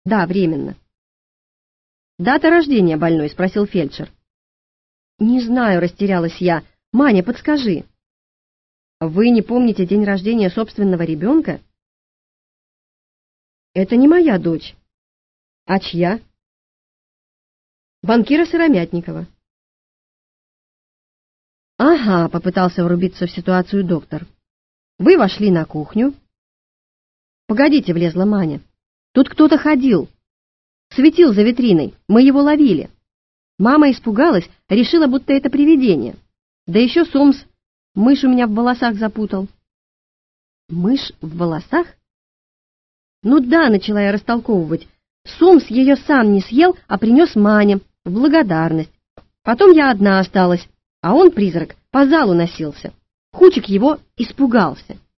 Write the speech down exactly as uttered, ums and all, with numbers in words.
Да, временно. Дата рождения больной, спросил фельдшер. Не знаю, растерялась я. Маня, подскажи. Вы не помните день рождения собственного ребенка? Это не моя дочь. А чья? Банкира Сыромятникова. Ага, попытался врубиться в ситуацию доктор. Вы вошли на кухню. Погодите, влезла Маня. Тут кто-то ходил. Светил за витриной. Мы его ловили. Мама испугалась, решила, будто это привидение. Да еще Сомс мышь у меня в волосах запутал. Мышь в волосах? Ну да, начала я растолковывать. Сомс ее сам не съел, а принес Мане в благодарность. Потом я одна осталась, а он, призрак, по залу носился. Хучик его испугался.